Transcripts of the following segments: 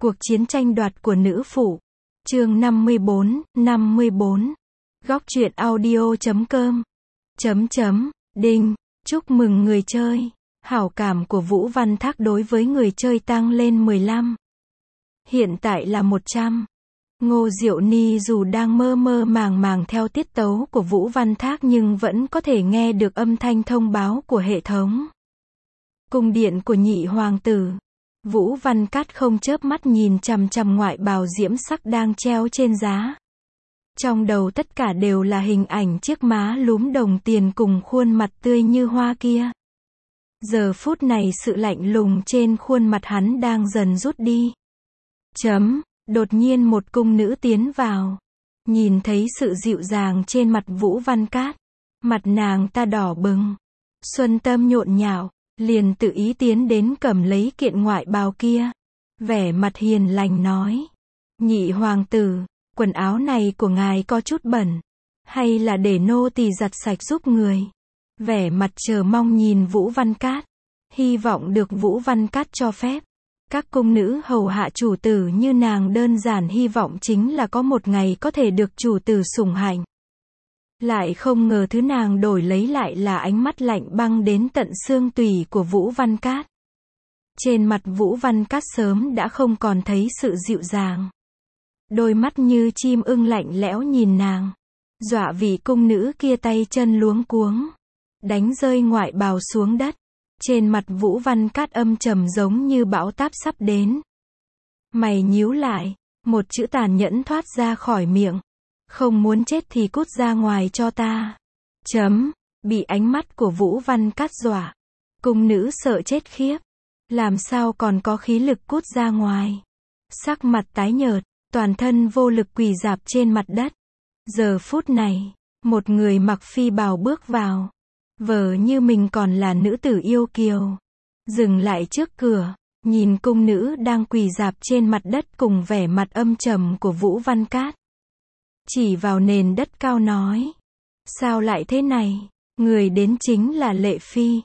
Cuộc chiến tranh đoạt của nữ phụ. Chương 54. Góc truyện audio.com. Đinh. Chúc mừng người chơi. Hảo cảm của Vũ Văn Thác đối với người chơi tăng lên 15. Hiện tại là 100. Ngô Diệu Ni dù đang mơ mơ màng màng theo tiết tấu của Vũ Văn Thác nhưng vẫn có thể nghe được âm thanh thông báo của hệ thống. Cung điện của nhị hoàng tử. Vũ Văn Cát không chớp mắt nhìn chằm chằm ngoại bào diễm sắc đang treo trên giá. Trong đầu tất cả đều là hình ảnh chiếc má lúm đồng tiền cùng khuôn mặt tươi như hoa kia. Giờ phút này sự lạnh lùng trên khuôn mặt hắn đang dần rút đi. Đột nhiên một cung nữ tiến vào. Nhìn thấy sự dịu dàng trên mặt Vũ Văn Cát. Mặt nàng ta đỏ bừng. Xuân tâm nhộn nhạo. Liền tự ý tiến đến cầm lấy kiện ngoại bào kia. Vẻ mặt hiền lành nói. Nhị hoàng tử, quần áo này của ngài có chút bẩn. Hay là để nô tỳ giặt sạch giúp người. Vẻ mặt chờ mong nhìn Vũ Văn Cát. Hy vọng được Vũ Văn Cát cho phép. Các cung nữ hầu hạ chủ tử như nàng đơn giản hy vọng chính là có một ngày có thể được chủ tử sủng hạnh. Lại không ngờ thứ nàng đổi lấy lại là ánh mắt lạnh băng đến tận xương tủy của Vũ Văn Cát. Trên mặt Vũ Văn Cát sớm đã không còn thấy sự dịu dàng. Đôi mắt như chim ưng lạnh lẽo nhìn nàng. Dọa vị cung nữ kia tay chân luống cuống. Đánh rơi ngoại bào xuống đất. Trên mặt Vũ Văn Cát âm trầm giống như bão táp sắp đến. Mày nhíu lại. Một chữ tàn nhẫn thoát ra khỏi miệng. Không muốn chết thì cút ra ngoài cho ta. Bị ánh mắt của Vũ Văn Cát dọa. Cung nữ sợ chết khiếp. Làm sao còn có khí lực cút ra ngoài. Sắc mặt tái nhợt, toàn thân vô lực quỳ rạp trên mặt đất. Giờ phút này, một người mặc phi bào bước vào. Vờ như mình còn là nữ tử yêu kiều. Dừng lại trước cửa, nhìn cung nữ đang quỳ rạp trên mặt đất cùng vẻ mặt âm trầm của Vũ Văn Cát. Chỉ vào nền đất cao nói. Sao lại thế này? Người đến chính là Lệ Phi.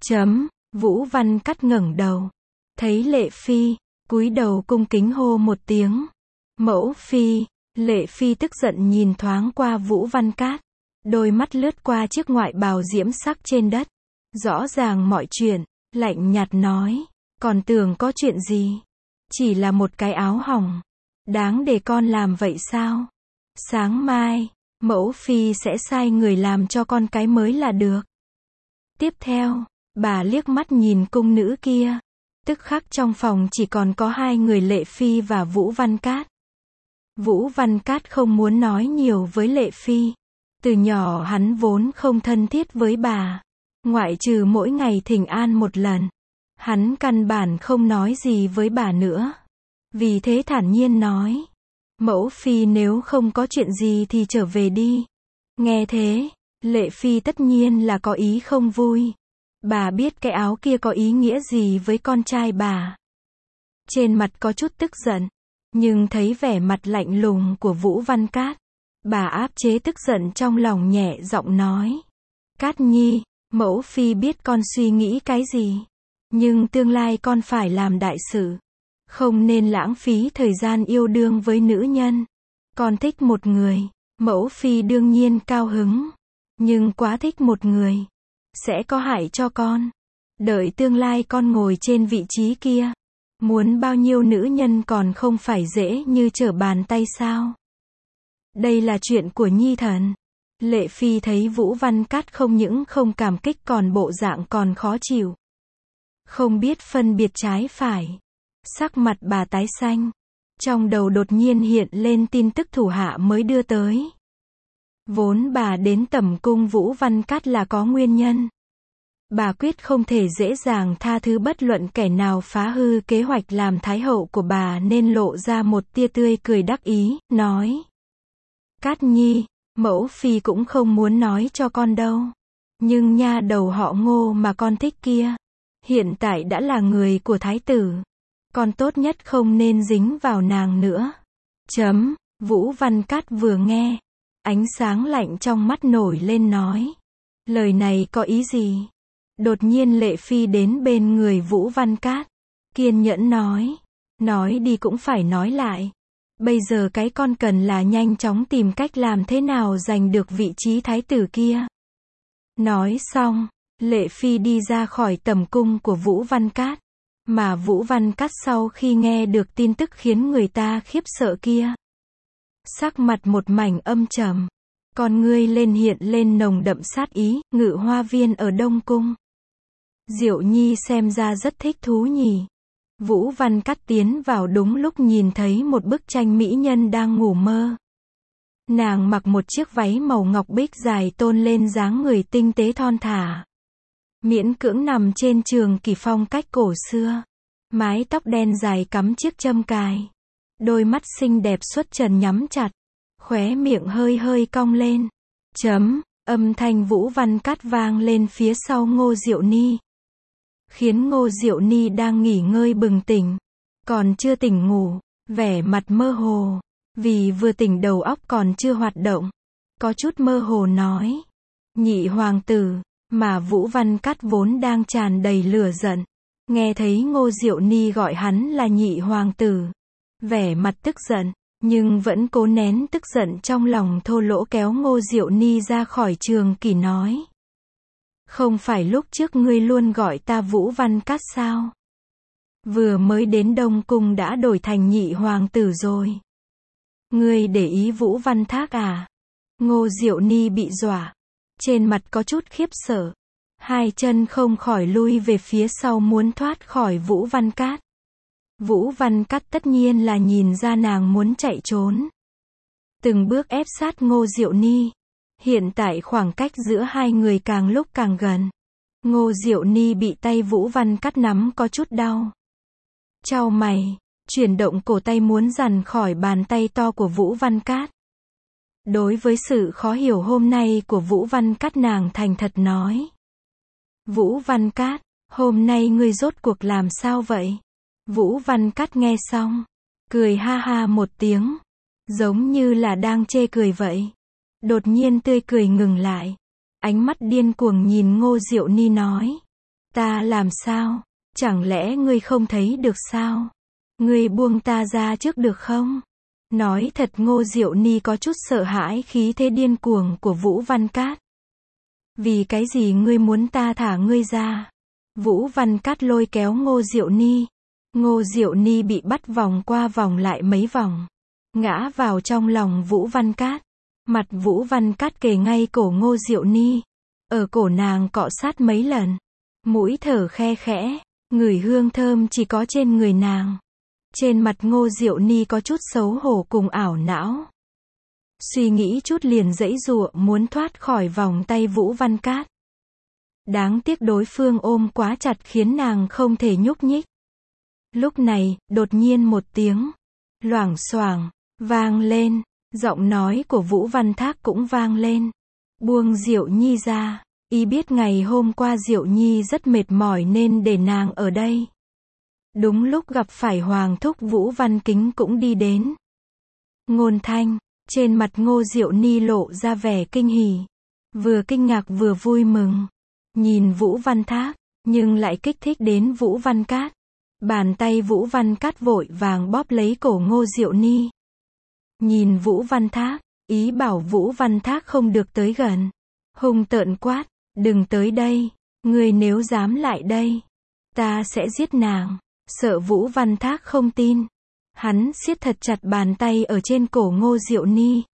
Vũ Văn Cát ngẩng đầu. Thấy Lệ Phi, cúi đầu cung kính hô một tiếng. Mẫu phi. Lệ Phi tức giận nhìn thoáng qua Vũ Văn Cát. Đôi mắt lướt qua chiếc ngoại bào diễm sắc trên đất. Rõ ràng mọi chuyện, lạnh nhạt nói. Còn tưởng có chuyện gì? Chỉ là một cái áo hỏng. Đáng để con làm vậy sao? Sáng mai, mẫu phi sẽ sai người làm cho con cái mới là được. Tiếp theo, bà liếc mắt nhìn cung nữ kia. Tức khắc trong phòng chỉ còn có hai người Lệ Phi và Vũ Văn Cát. Vũ Văn Cát không muốn nói nhiều với Lệ Phi. Từ nhỏ hắn vốn không thân thiết với bà. Ngoại trừ mỗi ngày thỉnh an một lần. Hắn căn bản không nói gì với bà nữa. Vì thế thản nhiên nói. Mẫu phi nếu không có chuyện gì thì trở về đi. Nghe thế, Lệ Phi tất nhiên là có ý không vui. Bà biết cái áo kia có ý nghĩa gì với con trai bà. Trên mặt có chút tức giận. Nhưng thấy vẻ mặt lạnh lùng của Vũ Văn Cát. Bà áp chế tức giận trong lòng nhẹ giọng nói. Cát Nhi, mẫu phi biết con suy nghĩ cái gì. Nhưng tương lai con phải làm đại sự. Không nên lãng phí thời gian yêu đương với nữ nhân. Con thích một người, mẫu phi đương nhiên cao hứng. Nhưng quá thích một người, sẽ có hại cho con. Đợi tương lai con ngồi trên vị trí kia. Muốn bao nhiêu nữ nhân còn không phải dễ như trở bàn tay sao? Đây là chuyện của nhi thần. Lệ Phi thấy Vũ Văn Cát không những không cảm kích còn bộ dạng còn khó chịu. Không biết phân biệt trái phải. Sắc mặt bà tái xanh. Trong đầu đột nhiên hiện lên tin tức thủ hạ mới đưa tới. Vốn bà đến tẩm cung Vũ Văn Cát là có nguyên nhân. Bà quyết không thể dễ dàng tha thứ bất luận kẻ nào phá hư kế hoạch làm thái hậu của bà nên lộ ra một tia tươi cười đắc ý, nói. Cát Nhi, mẫu phi cũng không muốn nói cho con đâu. Nhưng nha đầu họ Ngô mà con thích kia. Hiện tại đã là người của thái tử. Con tốt nhất không nên dính vào nàng nữa. Vũ Văn Cát vừa nghe. Ánh sáng lạnh trong mắt nổi lên nói. Lời này có ý gì? Đột nhiên Lệ Phi đến bên người Vũ Văn Cát. Kiên nhẫn nói. Nói đi cũng phải nói lại. Bây giờ cái con cần là nhanh chóng tìm cách làm thế nào giành được vị trí thái tử kia. Nói xong, Lệ Phi đi ra khỏi tầm cung của Vũ Văn Cát. Mà Vũ Văn Cát sau khi nghe được tin tức khiến người ta khiếp sợ kia, sắc mặt một mảnh âm trầm, con ngươi lên hiện lên nồng đậm sát ý. Ngự hoa viên ở Đông Cung. Diệu Nhi xem ra rất thích thú nhỉ. Vũ Văn Cát tiến vào đúng lúc nhìn thấy một bức tranh mỹ nhân đang ngủ mơ. Nàng mặc một chiếc váy màu ngọc bích dài tôn lên dáng người tinh tế thon thả. Miễn cưỡng nằm trên trường kỷ phong cách cổ xưa. Mái tóc đen dài cắm chiếc châm cài. Đôi mắt xinh đẹp xuất trần nhắm chặt. Khóe miệng hơi hơi cong lên. Âm thanh Vũ Văn Cát vang lên phía sau Ngô Diệu Ni. Khiến Ngô Diệu Ni đang nghỉ ngơi bừng tỉnh. Còn chưa tỉnh ngủ, vẻ mặt mơ hồ. Vì vừa tỉnh đầu óc còn chưa hoạt động. Có chút mơ hồ nói. Nhị hoàng tử, mà Vũ Văn Cát vốn đang tràn đầy lửa giận. Nghe thấy Ngô Diệu Ni gọi hắn là nhị hoàng tử. Vẻ mặt tức giận, nhưng vẫn cố nén tức giận trong lòng thô lỗ kéo Ngô Diệu Ni ra khỏi trường kỷ nói. Không phải lúc trước ngươi luôn gọi ta Vũ Văn Cát sao? Vừa mới đến Đông Cung đã đổi thành nhị hoàng tử rồi. Ngươi để ý Vũ Văn Thác à? Ngô Diệu Ni bị dọa. Trên mặt có chút khiếp sợ. Hai chân không khỏi lui về phía sau muốn thoát khỏi Vũ Văn Cát. Vũ Văn Cát tất nhiên là nhìn ra nàng muốn chạy trốn. Từng bước ép sát Ngô Diệu Ni. Hiện tại khoảng cách giữa hai người càng lúc càng gần. Ngô Diệu Ni bị tay Vũ Văn Cát nắm có chút đau. Chau mày, chuyển động cổ tay muốn giằng khỏi bàn tay to của Vũ Văn Cát. Đối với sự khó hiểu hôm nay của Vũ Văn Cát, nàng thành thật nói. Vũ Văn Cát, hôm nay ngươi rốt cuộc làm sao vậy? Vũ Văn Cát nghe xong, cười ha ha một tiếng, giống như là đang chê cười vậy. Đột nhiên tươi cười ngừng lại, ánh mắt điên cuồng nhìn Ngô Diệu Ni nói. Ta làm sao? Chẳng lẽ ngươi không thấy được sao? Ngươi buông ta ra trước được không? Nói thật, Ngô Diệu Ni có chút sợ hãi khí thế điên cuồng của Vũ Văn Cát. Vì cái gì ngươi muốn ta thả ngươi ra? Vũ Văn Cát lôi kéo Ngô Diệu Ni. Ngô Diệu Ni bị bắt vòng qua vòng lại mấy vòng, ngã vào trong lòng Vũ Văn Cát. Mặt Vũ Văn Cát kề ngay cổ Ngô Diệu Ni, ở cổ nàng cọ sát mấy lần, mũi thở khe khẽ, ngửi hương thơm chỉ có trên người nàng. Trên mặt Ngô Diệu Ni có chút xấu hổ cùng ảo não. Suy nghĩ chút liền giãy giụa muốn thoát khỏi vòng tay Vũ Văn Cát. Đáng tiếc đối phương ôm quá chặt khiến nàng không thể nhúc nhích. Lúc này, đột nhiên một tiếng loảng xoảng vang lên, giọng nói của Vũ Văn Thác cũng vang lên. Buông Diệu Nhi ra, y biết ngày hôm qua Diệu Nhi rất mệt mỏi nên để nàng ở đây. Đúng lúc gặp phải Hoàng thúc Vũ Văn Kính cũng đi đến. Ngôn Thanh, trên mặt Ngô Diệu Ni lộ ra vẻ kinh hỉ, vừa kinh ngạc vừa vui mừng. Nhìn Vũ Văn Thác, nhưng lại kích thích đến Vũ Văn Cát. Bàn tay Vũ Văn Cát vội vàng bóp lấy cổ Ngô Diệu Ni. Nhìn Vũ Văn Thác, ý bảo Vũ Văn Thác không được tới gần. Hung tợn quát, đừng tới đây, ngươi nếu dám lại đây, ta sẽ giết nàng. Sợ Vũ Văn Thác không tin, hắn siết thật chặt bàn tay ở trên cổ Ngô Diệu Ni.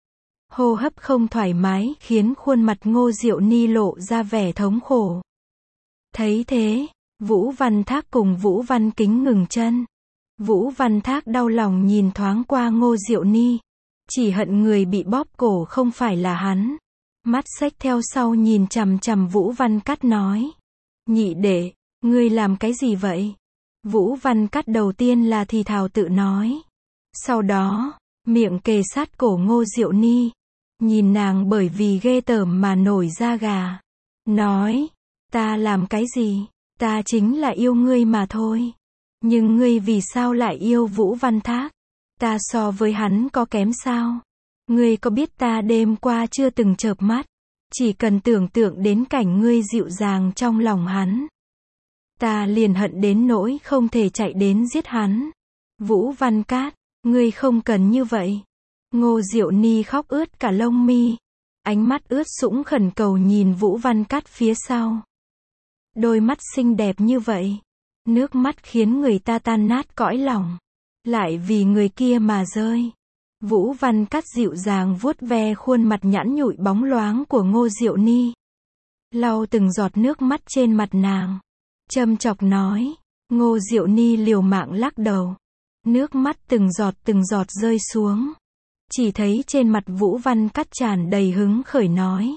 Hô hấp không thoải mái khiến khuôn mặt Ngô Diệu Ni lộ ra vẻ thống khổ. Thấy thế, Vũ Văn Thác cùng Vũ Văn Kính ngừng chân. Vũ Văn Thác đau lòng nhìn thoáng qua Ngô Diệu Ni, chỉ hận người bị bóp cổ không phải là hắn. Mắt xếch theo sau nhìn chằm chằm Vũ Văn Cát nói. Nhị đệ, ngươi làm cái gì vậy? Vũ Văn Cát đầu tiên là thì thào tự nói. Sau đó, miệng kề sát cổ Ngô Diệu Ni, nhìn nàng bởi vì ghê tởm mà nổi da gà. Nói, ta làm cái gì? Ta chính là yêu ngươi mà thôi. Nhưng ngươi vì sao lại yêu Vũ Văn Thác? Ta so với hắn có kém sao? Ngươi có biết ta đêm qua chưa từng chợp mắt, chỉ cần tưởng tượng đến cảnh ngươi dịu dàng trong lòng hắn, ta liền hận đến nỗi không thể chạy đến giết hắn. Vũ Văn Cát, ngươi không cần như vậy. Ngô Diệu Ni khóc ướt cả lông mi. Ánh mắt ướt sũng khẩn cầu nhìn Vũ Văn Cát phía sau. Đôi mắt xinh đẹp như vậy. Nước mắt khiến người ta tan nát cõi lòng. Lại vì người kia mà rơi. Vũ Văn Cát dịu dàng vuốt ve khuôn mặt nhẵn nhụi bóng loáng của Ngô Diệu Ni. Lau từng giọt nước mắt trên mặt nàng. Châm chọc nói. Ngô Diệu Ni liều mạng lắc đầu. Nước mắt từng giọt rơi xuống. Chỉ thấy trên mặt Vũ Văn Cát tràn đầy hứng khởi nói.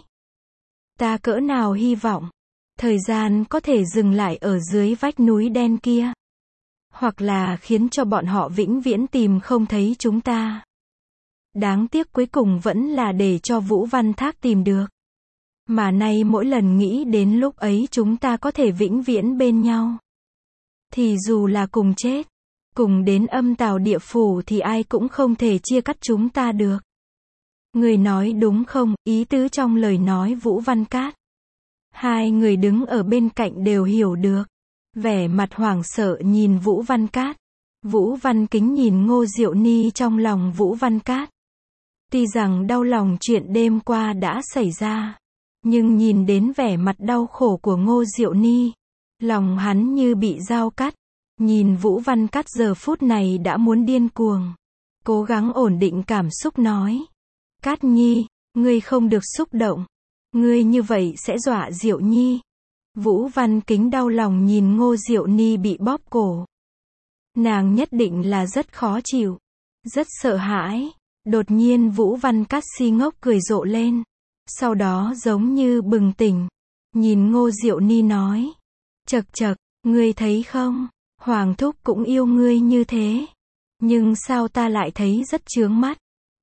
Ta cỡ nào hy vọng. Thời gian có thể dừng lại ở dưới vách núi đen kia. Hoặc là khiến cho bọn họ vĩnh viễn tìm không thấy chúng ta. Đáng tiếc cuối cùng vẫn là để cho Vũ Văn Thác tìm được. Mà nay mỗi lần nghĩ đến lúc ấy chúng ta có thể vĩnh viễn bên nhau. Thì dù là cùng chết, cùng đến âm tào địa phủ thì ai cũng không thể chia cắt chúng ta được. Người nói đúng không, ý tứ trong lời nói Vũ Văn Cát. Hai người đứng ở bên cạnh đều hiểu được. Vẻ mặt hoảng sợ nhìn Vũ Văn Cát. Vũ Văn Kính nhìn Ngô Diệu Ni trong lòng Vũ Văn Cát. Tuy rằng đau lòng chuyện đêm qua đã xảy ra. Nhưng nhìn đến vẻ mặt đau khổ của Ngô Diệu Ni. Lòng hắn như bị dao cắt. Nhìn Vũ Văn Cát giờ phút này đã muốn điên cuồng. Cố gắng ổn định cảm xúc nói. Cát Nhi, ngươi không được xúc động. Ngươi như vậy sẽ dọa Diệu Nhi. Vũ Văn Kính đau lòng nhìn Ngô Diệu Ni bị bóp cổ. Nàng nhất định là rất khó chịu. Rất sợ hãi. Đột nhiên Vũ Văn Cát si ngốc cười rộ lên. Sau đó giống như bừng tỉnh. Nhìn Ngô Diệu Ni nói. Chậc chậc, ngươi thấy không? Hoàng thúc cũng yêu ngươi như thế. Nhưng sao ta lại thấy rất chướng mắt?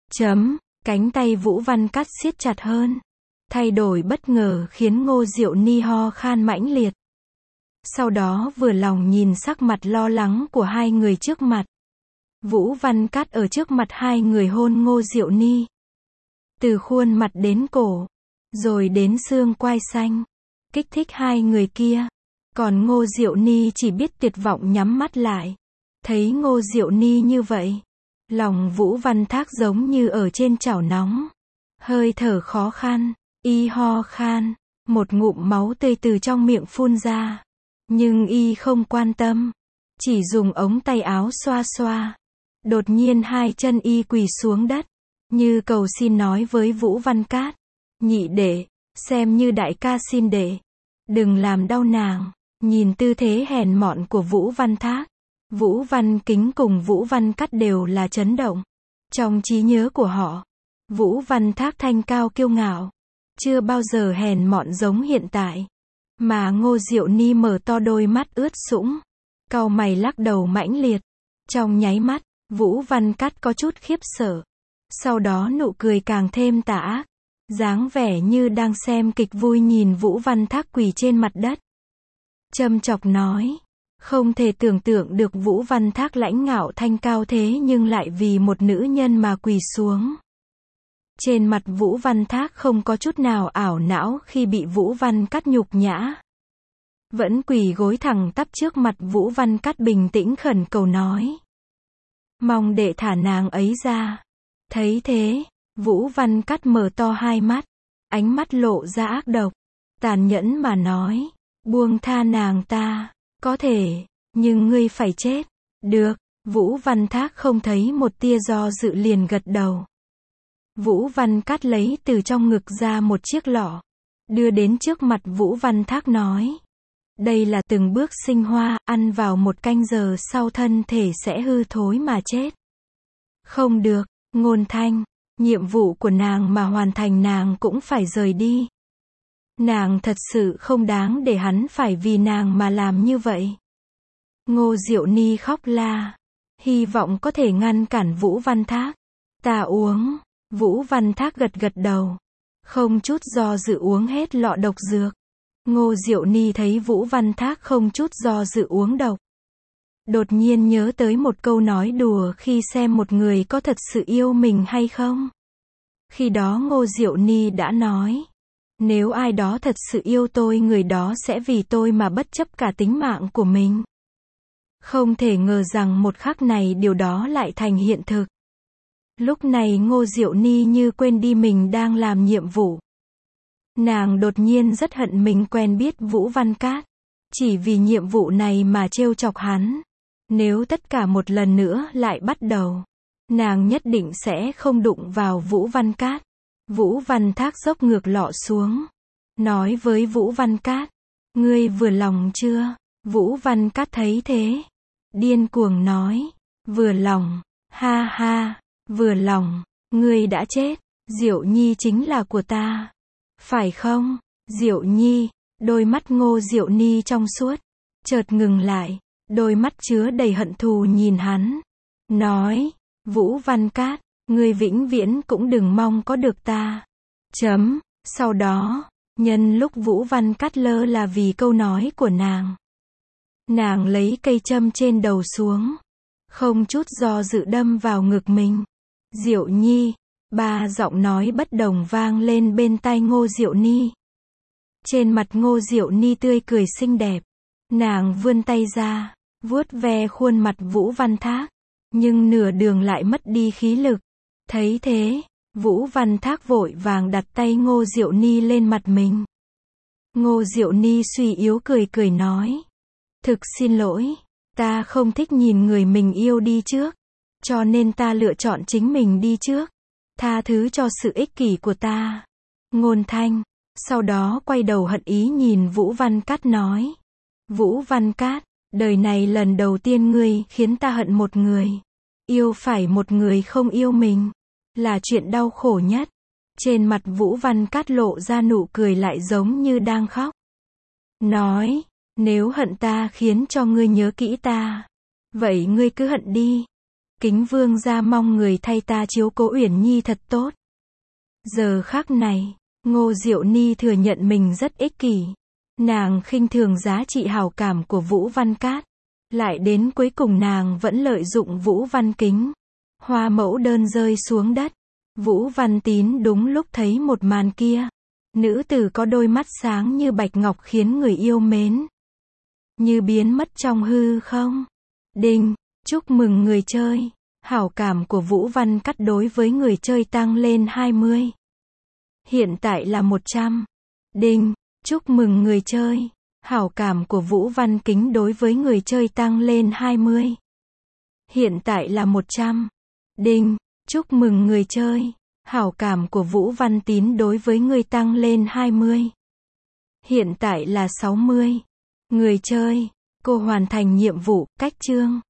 Cánh tay Vũ Văn Cát siết chặt hơn. Thay đổi bất ngờ khiến Ngô Diệu Ni ho khan mãnh liệt. Sau đó vừa lòng nhìn sắc mặt lo lắng của hai người trước mặt. Vũ Văn Cát ở trước mặt hai người hôn Ngô Diệu Ni. Từ khuôn mặt đến cổ. Rồi đến xương quai xanh. Kích thích hai người kia. Còn Ngô Diệu Ni chỉ biết tuyệt vọng nhắm mắt lại. Thấy Ngô Diệu Ni như vậy. Lòng Vũ Văn Thác giống như ở trên chảo nóng. Hơi thở khó khăn. Y ho khan. Một ngụm máu tươi từ trong miệng phun ra. Nhưng y không quan tâm. Chỉ dùng ống tay áo xoa xoa. Đột nhiên hai chân y quỳ xuống đất. Như cầu xin nói với Vũ Văn Cát. Nhị đệ, xem như đại ca xin đệ. Đừng làm đau nàng. Nhìn tư thế hèn mọn của Vũ Văn Thác. Vũ Văn Kính cùng Vũ Văn Cát đều là chấn động. Trong trí nhớ của họ. Vũ Văn Thác thanh cao kiêu ngạo. Chưa bao giờ hèn mọn giống hiện tại. Mà Ngô Diệu Ni mở to đôi mắt ướt sũng. Cau mày lắc đầu mãnh liệt. Trong nháy mắt, Vũ Văn Cát có chút khiếp sợ. Sau đó nụ cười càng thêm tà ác. Dáng vẻ như đang xem kịch vui nhìn Vũ Văn Thác quỳ trên mặt đất. Châm chọc nói. Không thể tưởng tượng được Vũ Văn Thác lãnh ngạo thanh cao thế nhưng lại vì một nữ nhân mà quỳ xuống. Trên mặt Vũ Văn Thác không có chút nào ảo não khi bị Vũ Văn Cát nhục nhã. Vẫn quỳ gối thẳng tắp trước mặt Vũ Văn Cát bình tĩnh khẩn cầu nói. Mong đệ thả nàng ấy ra. Thấy thế, Vũ Văn Cát mở to hai mắt. Ánh mắt lộ ra ác độc. Tàn nhẫn mà nói. Buông tha nàng ta. Có thể, nhưng ngươi phải chết. Được, Vũ Văn Thác không thấy một tia do dự liền gật đầu. Vũ Văn Cát lấy từ trong ngực ra một chiếc lọ. Đưa đến trước mặt Vũ Văn Thác nói. Đây là từng bước sinh hoa, ăn vào một canh giờ sau thân thể sẽ hư thối mà chết. Không được, Ngôn Thanh, nhiệm vụ của nàng mà hoàn thành nàng cũng phải rời đi. Nàng thật sự không đáng để hắn phải vì nàng mà làm như vậy. Ngô Diệu Ni khóc la. Hy vọng có thể ngăn cản Vũ Văn Thác. Ta uống. Vũ Văn Thác gật gật đầu. Không chút do dự uống hết lọ độc dược. Ngô Diệu Ni thấy Vũ Văn Thác không chút do dự uống độc. Đột nhiên nhớ tới một câu nói đùa khi xem một người có thật sự yêu mình hay không. Khi đó Ngô Diệu Ni đã nói. Nếu ai đó thật sự yêu tôi người đó sẽ vì tôi mà bất chấp cả tính mạng của mình. Không thể ngờ rằng một khắc này điều đó lại thành hiện thực. Lúc này Ngô Diệu Ni như quên đi mình đang làm nhiệm vụ. Nàng đột nhiên rất hận mình quen biết Vũ Văn Cát. Chỉ vì nhiệm vụ này mà trêu chọc hắn. Nếu tất cả một lần nữa lại bắt đầu, nàng nhất định sẽ không đụng vào Vũ Văn Cát. Vũ Văn Thác dốc ngược lọ xuống. Nói với Vũ Văn Cát. Ngươi vừa lòng chưa? Vũ Văn Cát thấy thế. Điên cuồng nói. Vừa lòng. Ha ha. Vừa lòng. Ngươi đã chết. Diệu Nhi chính là của ta. Phải không? Diệu Nhi. Đôi mắt Ngô Diệu Ni trong suốt. Chợt ngừng lại. Đôi mắt chứa đầy hận thù nhìn hắn. Nói. Vũ Văn Cát. Ngươi vĩnh viễn cũng đừng mong có được ta. Sau đó, nhân lúc Vũ Văn Cát lơ là vì câu nói của nàng lấy cây châm trên đầu xuống. Không chút do dự đâm vào ngực mình. Diệu Nhi. 3 giọng nói bất đồng vang lên bên tai Ngô Diệu Ni. Trên mặt Ngô Diệu Ni tươi cười xinh đẹp. Nàng vươn tay ra, vuốt ve khuôn mặt Vũ Văn Thác. Nhưng nửa đường lại mất đi khí lực. Thấy thế, Vũ Văn Thác vội vàng đặt tay Ngô Diệu Ni lên mặt mình. Ngô Diệu Ni suy yếu cười cười nói. Thực xin lỗi, ta không thích nhìn người mình yêu đi trước. Cho nên ta lựa chọn chính mình đi trước. Tha thứ cho sự ích kỷ của ta. Ngôn Thanh. Sau đó quay đầu hận ý nhìn Vũ Văn Cát nói. Vũ Văn Cát, đời này lần đầu tiên ngươi khiến ta hận một người. Yêu phải một người không yêu mình. Là chuyện đau khổ nhất. Trên mặt Vũ Văn Cát lộ ra nụ cười lại giống như đang khóc. Nói, nếu hận ta khiến cho ngươi nhớ kỹ ta. Vậy ngươi cứ hận đi. Kính vương gia mong người thay ta chiếu cố Uyển Nhi thật tốt. Giờ khắc này, Ngô Diệu Ni thừa nhận mình rất ích kỷ. Nàng khinh thường giá trị hảo cảm của Vũ Văn Cát. Lại đến cuối cùng nàng vẫn lợi dụng Vũ Văn Kính. Hoa mẫu đơn rơi xuống đất. Vũ Văn Tín đúng lúc thấy một màn kia. Nữ tử có đôi mắt sáng như bạch ngọc khiến người yêu mến. Như biến mất trong hư không. Đinh, chúc mừng người chơi. Hảo cảm của Vũ Văn Cát đối với người chơi tăng lên 20. Hiện tại là 100. Đinh, chúc mừng người chơi. Hảo cảm của Vũ Văn Kính đối với người chơi tăng lên 20. Hiện tại là 100. Đinh, chúc mừng người chơi. Hảo cảm của Vũ Văn Tín đối với người tăng lên 20. Hiện tại là 60. Người chơi, cô hoàn thành nhiệm vụ, cách chương.